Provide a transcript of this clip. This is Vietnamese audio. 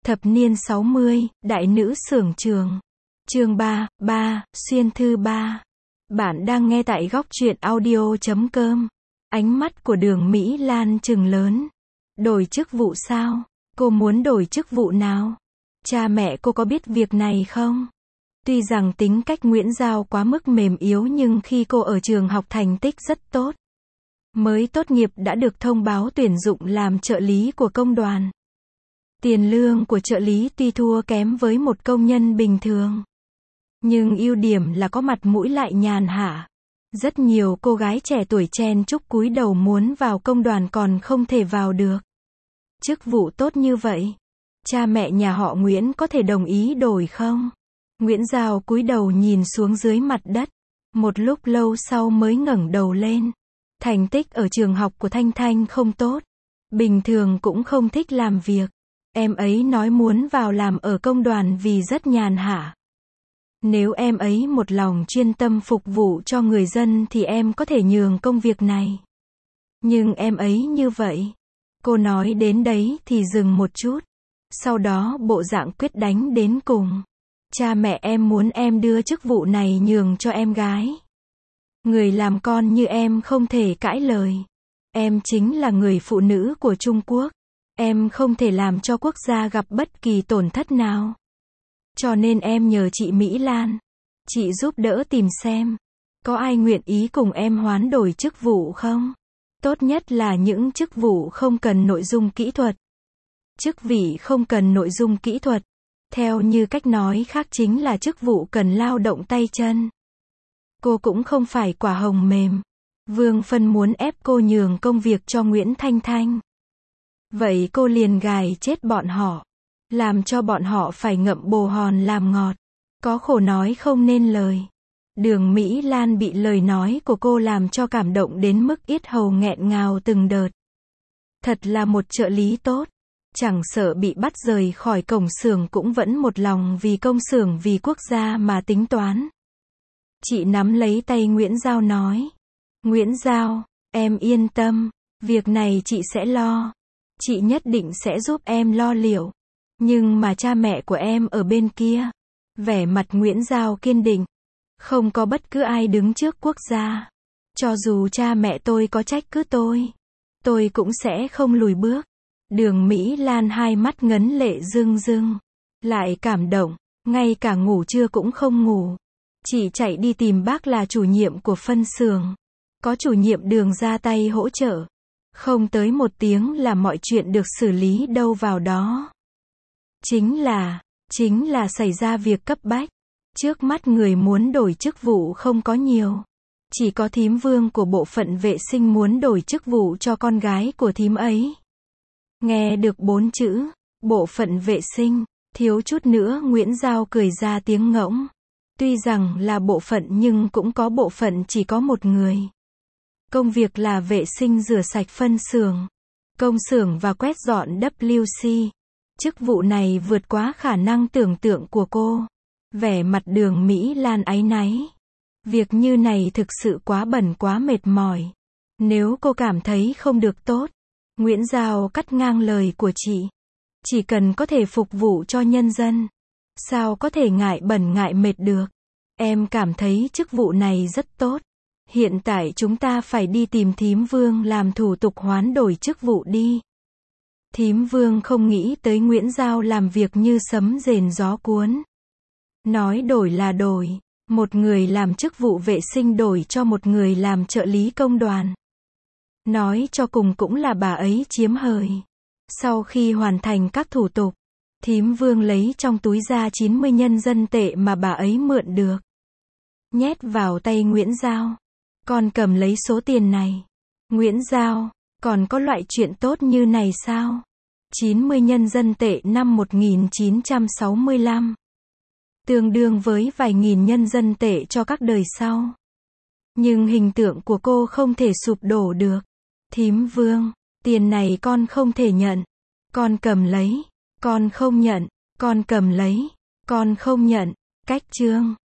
Thập niên 60, đại nữ xưởng trường. Chương 3, xuyên thư 3. Bạn đang nghe tại góc truyện audio.com. Ánh mắt của Đường Mỹ Lan trừng lớn. Đổi chức vụ sao? Cô muốn đổi chức vụ nào? Cha mẹ cô có biết việc này không? Tuy rằng tính cách Nguyễn Giao quá mức mềm yếu nhưng khi cô ở trường học thành tích rất tốt. Mới tốt nghiệp đã được thông báo tuyển dụng làm trợ lý của công đoàn. Tiền lương của trợ lý tuy thua kém với một công nhân bình thường. Nhưng ưu điểm là có mặt mũi lại nhàn hạ. Rất nhiều cô gái trẻ tuổi chen chúc cúi đầu muốn vào công đoàn còn không thể vào được. Chức vụ tốt như vậy, cha mẹ nhà họ Nguyễn có thể đồng ý đổi không? Nguyễn Giao cúi đầu nhìn xuống dưới mặt đất. Một lúc lâu sau mới ngẩng đầu lên. Thành tích ở trường học của Thanh Thanh không tốt. Bình thường cũng không thích làm việc. Em ấy nói muốn vào làm ở công đoàn vì rất nhàn hạ. Nếu em ấy một lòng chuyên tâm phục vụ cho người dân thì em có thể nhường công việc này. Nhưng em ấy như vậy. Cô nói đến đấy thì dừng một chút. Sau đó bộ dạng quyết đánh đến cùng. Cha mẹ em muốn em đưa chức vụ này nhường cho em gái. Người làm con như em không thể cãi lời. Em chính là người phụ nữ của Trung Quốc. Em không thể làm cho quốc gia gặp bất kỳ tổn thất nào. Cho nên em nhờ chị Mỹ Lan. Chị giúp đỡ tìm xem. Có ai nguyện ý cùng em hoán đổi chức vụ không? Tốt nhất là những chức vụ không cần nội dung kỹ thuật. Chức vị không cần nội dung kỹ thuật. Theo như cách nói khác chính là chức vụ cần lao động tay chân. Cô cũng không phải quả hồng mềm. Vương Phân muốn ép cô nhường công việc cho Nguyễn Thanh Thanh. Vậy cô liền gài chết bọn họ. Làm cho bọn họ phải ngậm bồ hòn làm ngọt. Có khổ nói không nên lời. Đường Mỹ Lan bị lời nói của cô làm cho cảm động đến mức yết hầu nghẹn ngào từng đợt. Thật là một trợ lý tốt. Chẳng sợ bị bắt rời khỏi cổng xưởng cũng vẫn một lòng vì công xưởng vì quốc gia mà tính toán. Chị nắm lấy tay Nguyễn Giao nói. Nguyễn Giao, em yên tâm. Việc này chị sẽ lo. Chị nhất định sẽ giúp em lo liệu. Nhưng mà cha mẹ của em ở bên kia. Vẻ mặt Nguyễn Giao kiên định. Không có bất cứ ai đứng trước quốc gia. Cho dù cha mẹ tôi có trách cứ tôi cũng sẽ không lùi bước. Đường Mỹ Lan hai mắt ngấn lệ rưng rưng. Lại cảm động, ngay cả ngủ trưa cũng không ngủ. Chị chạy đi tìm bác là chủ nhiệm của phân xưởng. Có chủ nhiệm Đường ra tay hỗ trợ. Không tới một tiếng là mọi chuyện được xử lý đâu vào đó. Chính là xảy ra việc cấp bách. Trước mắt người muốn đổi chức vụ không có nhiều. Chỉ có thím Vương của bộ phận vệ sinh muốn đổi chức vụ cho con gái của thím ấy. Nghe được 4 chữ, bộ phận vệ sinh, thiếu chút nữa Nguyễn Giao cười ra tiếng ngỗng. Tuy rằng là bộ phận nhưng cũng có bộ phận chỉ có một người. Công việc là vệ sinh rửa sạch phân xưởng, công xưởng và quét dọn WC. Chức vụ này vượt quá khả năng tưởng tượng của cô. Vẻ mặt Đường Mỹ Lan áy náy. Việc như này thực sự quá bẩn quá mệt mỏi. Nếu cô cảm thấy không được tốt, Nguyễn Giao cắt ngang lời của chị. Chỉ cần có thể phục vụ cho nhân dân. Sao có thể ngại bẩn ngại mệt được? Em cảm thấy chức vụ này rất tốt. Hiện tại chúng ta phải đi tìm thím Vương làm thủ tục hoán đổi chức vụ đi. Thím Vương không nghĩ tới Nguyễn Giao làm việc như sấm rền gió cuốn. Nói đổi là đổi. Một người làm chức vụ vệ sinh đổi cho một người làm trợ lý công đoàn. Nói cho cùng cũng là bà ấy chiếm hời. Sau khi hoàn thành các thủ tục, thím Vương lấy trong túi ra 90 nhân dân tệ mà bà ấy mượn được. Nhét vào tay Nguyễn Giao. Con cầm lấy số tiền này. Nguyễn Giao, còn có loại chuyện tốt như này sao? 90 nhân dân tệ năm 1965. Tương đương với vài nghìn nhân dân tệ cho các đời sau. Nhưng hình tượng của cô không thể sụp đổ được. Thím Vương, tiền này con không thể nhận. Con cầm lấy. Con không nhận. Con cầm lấy. Con không nhận. Cách chương.